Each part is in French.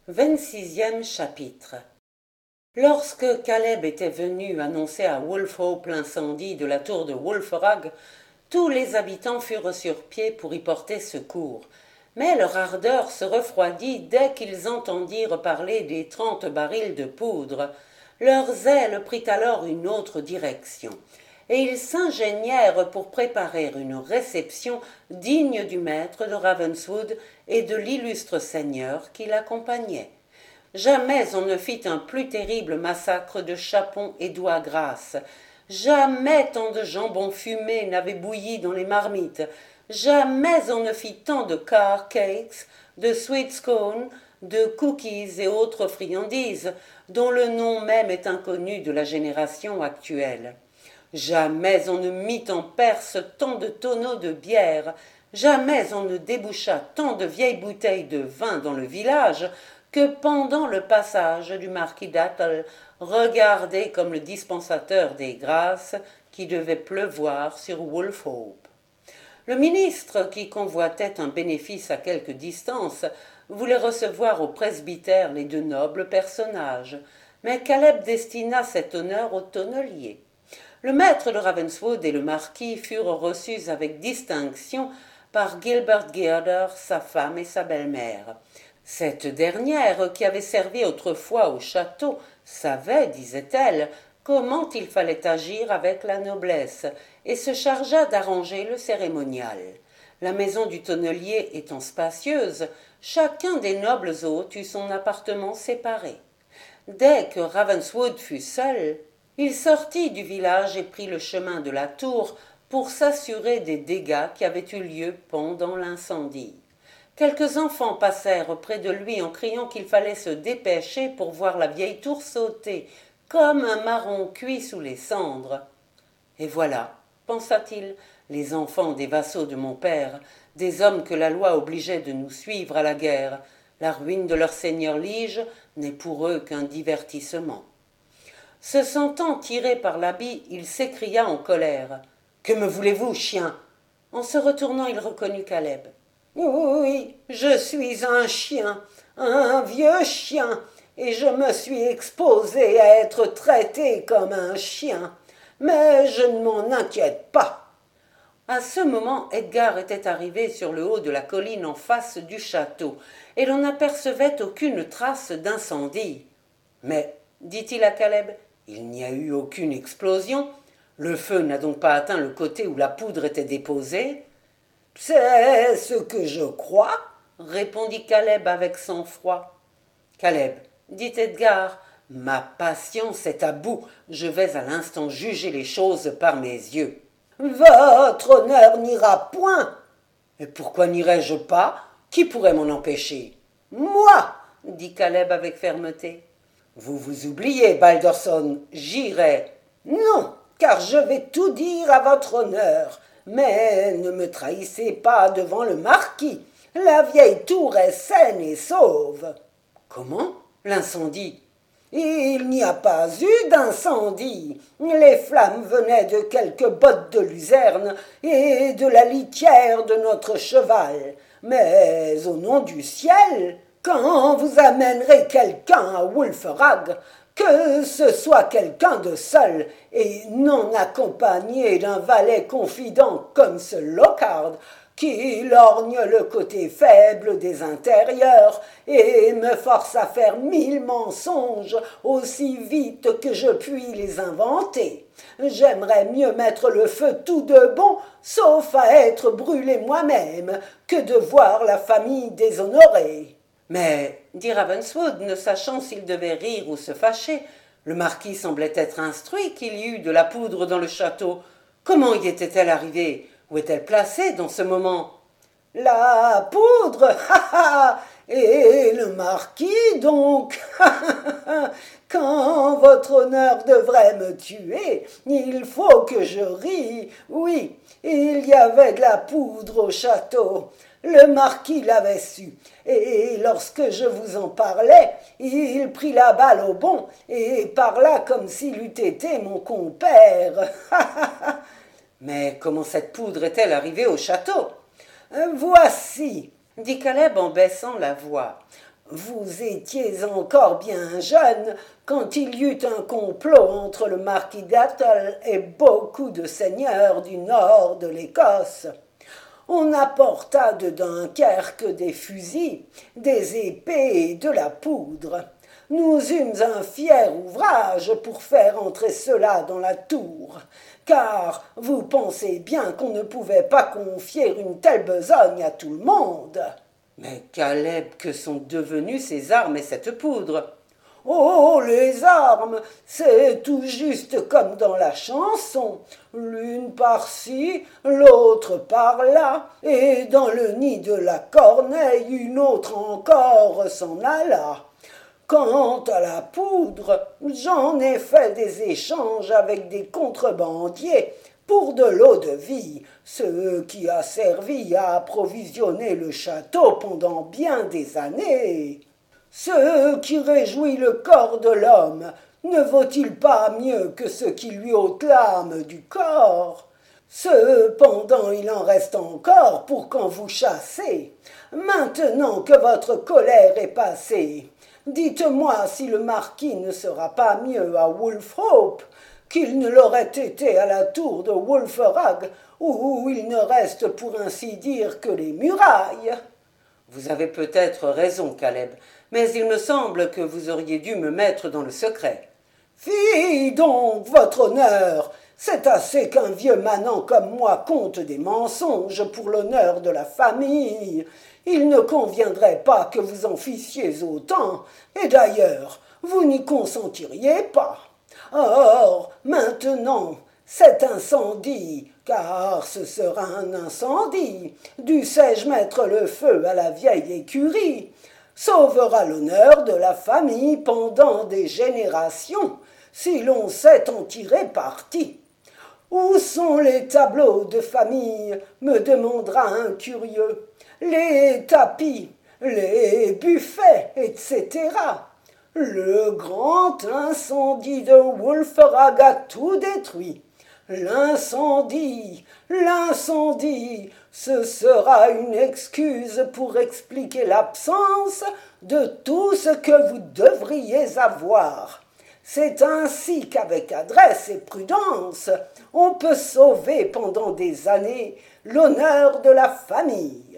26e chapitre. Lorsque Caleb était venu annoncer à Wolfhope l'incendie de la tour de Wulfrag, tous les habitants furent sur pied pour y porter secours. Mais leur ardeur se refroidit dès qu'ils entendirent parler des 30 barils de poudre. Leur zèle prit alors une autre direction, et ils s'ingénièrent pour préparer une réception digne du maître de Ravenswood et de l'illustre seigneur qui l'accompagnait. Jamais on ne fit un plus terrible massacre de chapons et d'oies grasses. Jamais tant de jambon fumé n'avait bouilli dans les marmites. Jamais on ne fit tant de car cakes, de sweet scones, de cookies et autres friandises, dont le nom même est inconnu de la génération actuelle. Jamais on ne mit en Perse tant de tonneaux de bière. Jamais on ne déboucha tant de vieilles bouteilles de vin dans le village que pendant le passage du marquis d'Athol, regardé comme le dispensateur des grâces qui devait pleuvoir sur Wolfhope. Le ministre, qui convoitait un bénéfice à quelque distance, voulait recevoir au presbytère les deux nobles personnages, mais Caleb destina cet honneur au tonnelier. Le maître de Ravenswood et le marquis furent reçus avec distinction par Gilbert Girder, sa femme et sa belle-mère. Cette dernière, qui avait servi autrefois au château, savait, disait-elle, comment il fallait agir avec la noblesse, et se chargea d'arranger le cérémonial. La maison du tonnelier étant spacieuse, chacun des nobles hôtes eut son appartement séparé. Dès que Ravenswood fut seul, il sortit du village et prit le chemin de la tour pour s'assurer des dégâts qui avaient eu lieu pendant l'incendie. Quelques enfants passèrent près de lui en criant qu'il fallait se dépêcher pour voir la vieille tour sauter, comme un marron cuit sous les cendres. Et voilà, pensa-t-il, les enfants des vassaux de mon père, des hommes que la loi obligeait de nous suivre à la guerre. La ruine de leur seigneur Lige n'est pour eux qu'un divertissement. Se sentant tiré par l'habit, il s'écria en colère. « Que me voulez-vous, chien ?» En se retournant, il reconnut Caleb. « Oui, je suis un chien, un vieux chien, et je me suis exposé à être traité comme un chien. Mais je ne m'en inquiète pas. » À ce moment, Edgar était arrivé sur le haut de la colline en face du château, et l'on n'apercevait aucune trace d'incendie. « Mais, dit-il à Caleb, il n'y a eu aucune explosion. Le feu n'a donc pas atteint le côté où la poudre était déposée. »« C'est ce que je crois, » répondit Caleb avec sang-froid. « Caleb, dit Edgar, ma patience est à bout. Je vais à l'instant juger les choses par mes yeux. »« Votre honneur n'ira point. »« Et pourquoi n'irais-je pas? Qui pourrait m'en empêcher? »« Moi, dit Caleb avec fermeté. »« Vous vous oubliez, Balderson, j'irai. »« Non, car je vais tout dire à votre honneur. Mais ne me trahissez pas devant le marquis. La vieille tour est saine et sauve. »« Comment? L'incendie? » »« Il n'y a pas eu d'incendie. Les flammes venaient de quelques bottes de luzerne et de la litière de notre cheval. Mais au nom du ciel, quand vous amènerez quelqu'un à Wulfrag, que ce soit quelqu'un de seul et non accompagné d'un valet confident comme ce Lockhart, qui lorgne le côté faible des intérieurs et me force à faire 1000 mensonges aussi vite que je puis les inventer. J'aimerais mieux mettre le feu tout de bon, sauf à être brûlé moi-même, que de voir la famille déshonorée. » Mais, dit Ravenswood, ne sachant s'il devait rire ou se fâcher, le marquis semblait être instruit qu'il y eût de la poudre dans le château. Comment y était-elle arrivée? Où est-elle placée dans ce moment? La poudre, et le marquis donc. Quand votre honneur devrait me tuer, il faut que je rie. Oui, il y avait de la poudre au château. Le marquis l'avait su, et lorsque je vous en parlais, il prit la balle au bond et parla comme s'il eût été mon compère. Mais comment cette poudre est-elle arrivée au château? Voici, dit Caleb en baissant la voix. Vous étiez encore bien jeune quand il y eut un complot entre le marquis d'Athol et beaucoup de seigneurs du nord de l'Écosse. On apporta de Dunkerque des fusils, des épées et de la poudre. Nous eûmes un fier ouvrage pour faire entrer cela dans la tour, car vous pensez bien qu'on ne pouvait pas confier une telle besogne à tout le monde. Mais Caleb, que sont devenues ces armes et cette poudre? Oh, les armes, c'est tout juste comme dans la chanson, l'une par-ci, l'autre par-là, et dans le nid de la corneille, une autre encore s'en alla. Quant à la poudre, j'en ai fait des échanges avec des contrebandiers pour de l'eau-de-vie, ce qui a servi à approvisionner le château pendant bien des années. Ce qui réjouit le corps de l'homme ne vaut-il pas mieux que ce qui lui ôte l'âme du corps? Cependant, il en reste encore pour quand vous chassez. Maintenant que votre colère est passée, dites-moi si le marquis ne sera pas mieux à Wolfhope qu'il ne l'aurait été à la tour de Wulfrag, où il ne reste pour ainsi dire que les murailles. Vous avez peut-être raison, Caleb, mais il me semble que vous auriez dû me mettre dans le secret. Fi donc, votre honneur, c'est assez qu'un vieux manant comme moi conte des mensonges pour l'honneur de la famille. Il ne conviendrait pas que vous en fissiez autant, et d'ailleurs, vous n'y consentiriez pas. Or, maintenant, cet incendie, car ce sera un incendie, dussé-je mettre le feu à la vieille écurie, sauvera l'honneur de la famille pendant des générations, si l'on sait en tirer parti. Où sont les tableaux de famille, me demandera un curieux, les tapis, les buffets, etc. Le grand incendie de Wulfrag a tout détruit. L'incendie, ce sera une excuse pour expliquer l'absence de tout ce que vous devriez avoir. C'est ainsi qu'avec adresse et prudence, on peut sauver pendant des années l'honneur de la famille.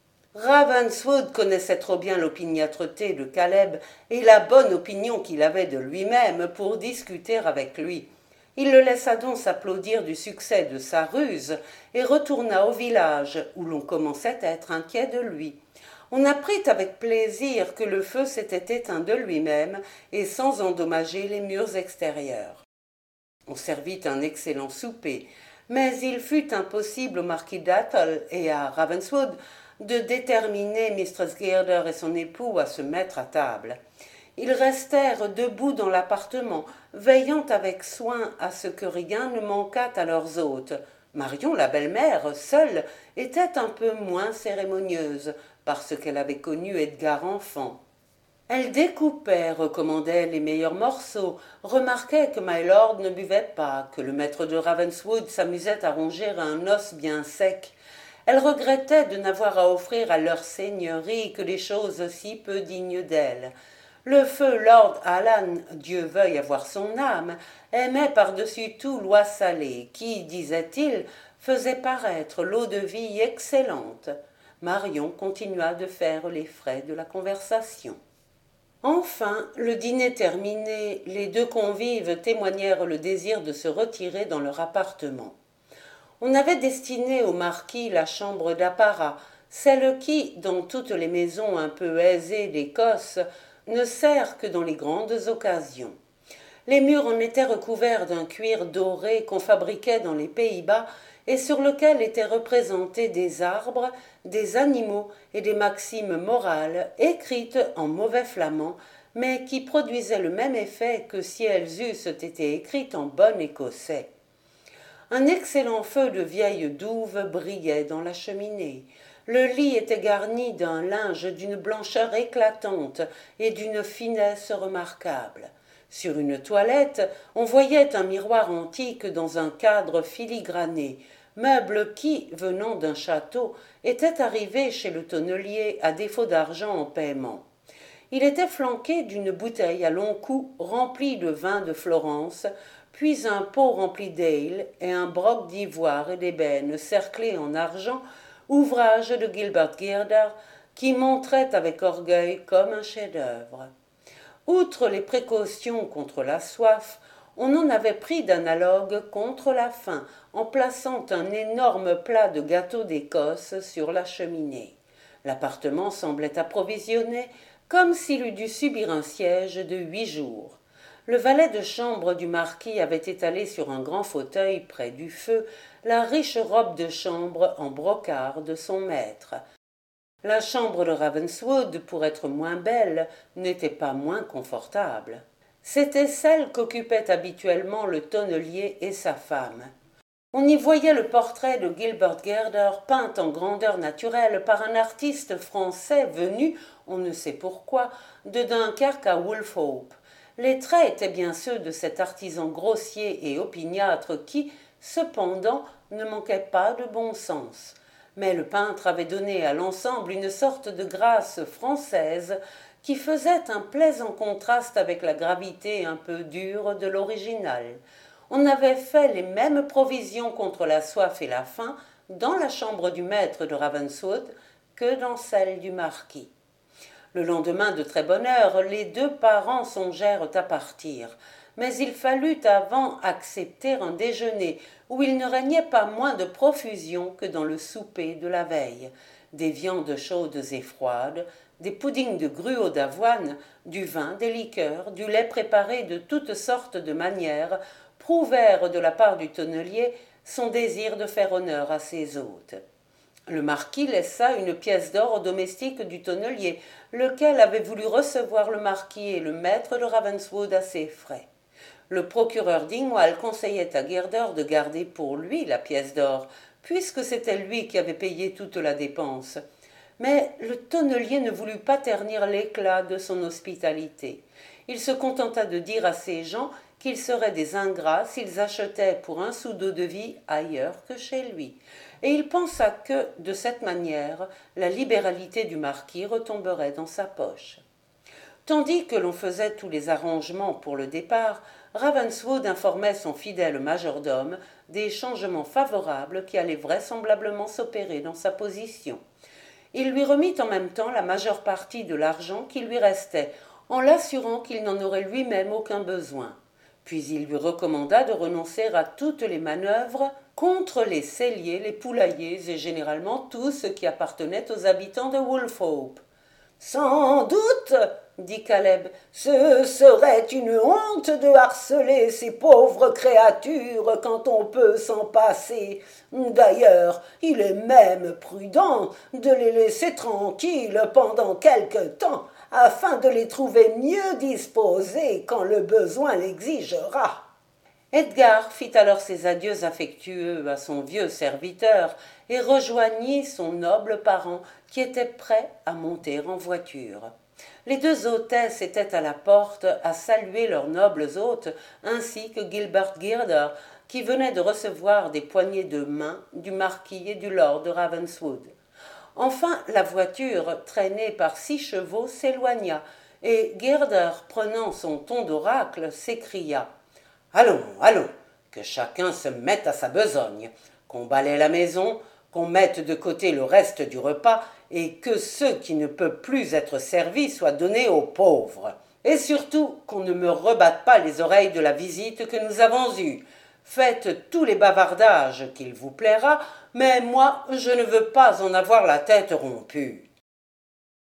Ravenswood connaissait trop bien l'opiniâtreté de Caleb et la bonne opinion qu'il avait de lui-même pour discuter avec lui. Il le laissa donc s'applaudir du succès de sa ruse et retourna au village où l'on commençait à être inquiet de lui. On apprit avec plaisir que le feu s'était éteint de lui-même et sans endommager les murs extérieurs. On servit un excellent souper, mais il fut impossible au marquis d'Athol et à Ravenswood de déterminer Mistress Girder et son époux à se mettre à table. Ils restèrent debout dans l'appartement, veillant avec soin à ce que rien ne manquât à leurs hôtes. Marion, la belle-mère, seule, était un peu moins cérémonieuse, parce qu'elle avait connu Edgar enfant. Elle découpait, recommandait les meilleurs morceaux, remarquait que Mylord ne buvait pas, que le maître de Ravenswood s'amusait à ronger un os bien sec. Elle regrettait de n'avoir à offrir à leur seigneurie que des choses si peu dignes d'elle. Le feu Lord Alan, Dieu veuille avoir son âme, aimait par-dessus tout l'oie salée, qui, disait-il, faisait paraître l'eau-de-vie excellente. Marion continua de faire les frais de la conversation. Enfin, le dîner terminé, les deux convives témoignèrent le désir de se retirer dans leur appartement. On avait destiné au marquis la chambre d'apparat, celle qui, dans toutes les maisons un peu aisées d'Écosse, ne sert que dans les grandes occasions. Les murs en étaient recouverts d'un cuir doré qu'on fabriquait dans les Pays-Bas et sur lequel étaient représentés des arbres, des animaux et des maximes morales écrites en mauvais flamand, mais qui produisaient le même effet que si elles eussent été écrites en bon écossais. Un excellent feu de vieille douve brillait dans la cheminée. Le lit était garni d'un linge d'une blancheur éclatante et d'une finesse remarquable. Sur une toilette, on voyait un miroir antique dans un cadre filigrané, meuble qui, venant d'un château, était arrivé chez le tonnelier à défaut d'argent en paiement. Il était flanqué d'une bouteille à long cou remplie de vin de Florence, puis un pot rempli d'ale et un broc d'ivoire et d'ébène cerclé en argent, ouvrage de Gilbert Girder, qui montrait avec orgueil comme un chef-d'œuvre. Outre les précautions contre la soif, on en avait pris d'analogues contre la faim, en plaçant un énorme plat de gâteau d'Écosse sur la cheminée. L'appartement semblait approvisionné, comme s'il eût dû subir un siège de 8 jours. Le valet de chambre du marquis avait étalé sur un grand fauteuil près du feu la riche robe de chambre en brocart de son maître. La chambre de Ravenswood, pour être moins belle, n'était pas moins confortable. C'était celle qu'occupaient habituellement le tonnelier et sa femme. On y voyait le portrait de Gilbert Girder peint en grandeur naturelle par un artiste français venu, on ne sait pourquoi, de Dunkerque à Woolfhope. Les traits étaient bien ceux de cet artisan grossier et opiniâtre qui, cependant, ne manquait pas de bon sens. Mais le peintre avait donné à l'ensemble une sorte de grâce française qui faisait un plaisant contraste avec la gravité un peu dure de l'original. On avait fait les mêmes provisions contre la soif et la faim dans la chambre du maître de Ravenswood que dans celle du marquis. Le lendemain de très bonne heure, les deux parents songèrent à partir, mais il fallut avant accepter un déjeuner où il ne régnait pas moins de profusion que dans le souper de la veille. Des viandes chaudes et froides, des puddings de gruau d'avoine, du vin, des liqueurs, du lait préparé de toutes sortes de manières, prouvèrent de la part du tonnelier son désir de faire honneur à ses hôtes. Le marquis laissa une pièce d'or au domestique du tonnelier, lequel avait voulu recevoir le marquis et le maître de Ravenswood à ses frais. Le procureur Dingwall conseillait à Girder de garder pour lui la pièce d'or, puisque c'était lui qui avait payé toute la dépense. Mais le tonnelier ne voulut pas ternir l'éclat de son hospitalité. Il se contenta de dire à ses gens qu'ils seraient des ingrats s'ils achetaient pour un sou d'eau-de-vie ailleurs que chez lui. Et il pensa que, de cette manière, la libéralité du marquis retomberait dans sa poche. Tandis que l'on faisait tous les arrangements pour le départ, Ravenswood informait son fidèle majordome des changements favorables qui allaient vraisemblablement s'opérer dans sa position. Il lui remit en même temps la majeure partie de l'argent qui lui restait, en l'assurant qu'il n'en aurait lui-même aucun besoin. Puis il lui recommanda de renoncer à toutes les manœuvres contre les celliers, les poulaillers et généralement tout ce qui appartenait aux habitants de Woolfhope. « Sans doute, dit Caleb, ce serait une honte de harceler ces pauvres créatures quand on peut s'en passer. D'ailleurs, il est même prudent de les laisser tranquilles pendant quelque temps, afin de les trouver mieux disposés quand le besoin l'exigera. » Edgar fit alors ses adieux affectueux à son vieux serviteur et rejoignit son noble parent qui était prêt à monter en voiture. Les deux hôtesses étaient à la porte à saluer leurs nobles hôtes ainsi que Gilbert Girder qui venait de recevoir des poignées de main du marquis et du lord de Ravenswood. Enfin la voiture, traînée par 6 chevaux, s'éloigna et Girder, prenant son ton d'oracle, s'écria « Allons, allons, que chacun se mette à sa besogne, qu'on balaie la maison, qu'on mette de côté le reste du repas et que ce qui ne peut plus être servi soit donné aux pauvres. Et surtout qu'on ne me rebatte pas les oreilles de la visite que nous avons eue. Faites tous les bavardages qu'il vous plaira, mais moi je ne veux pas en avoir la tête rompue. »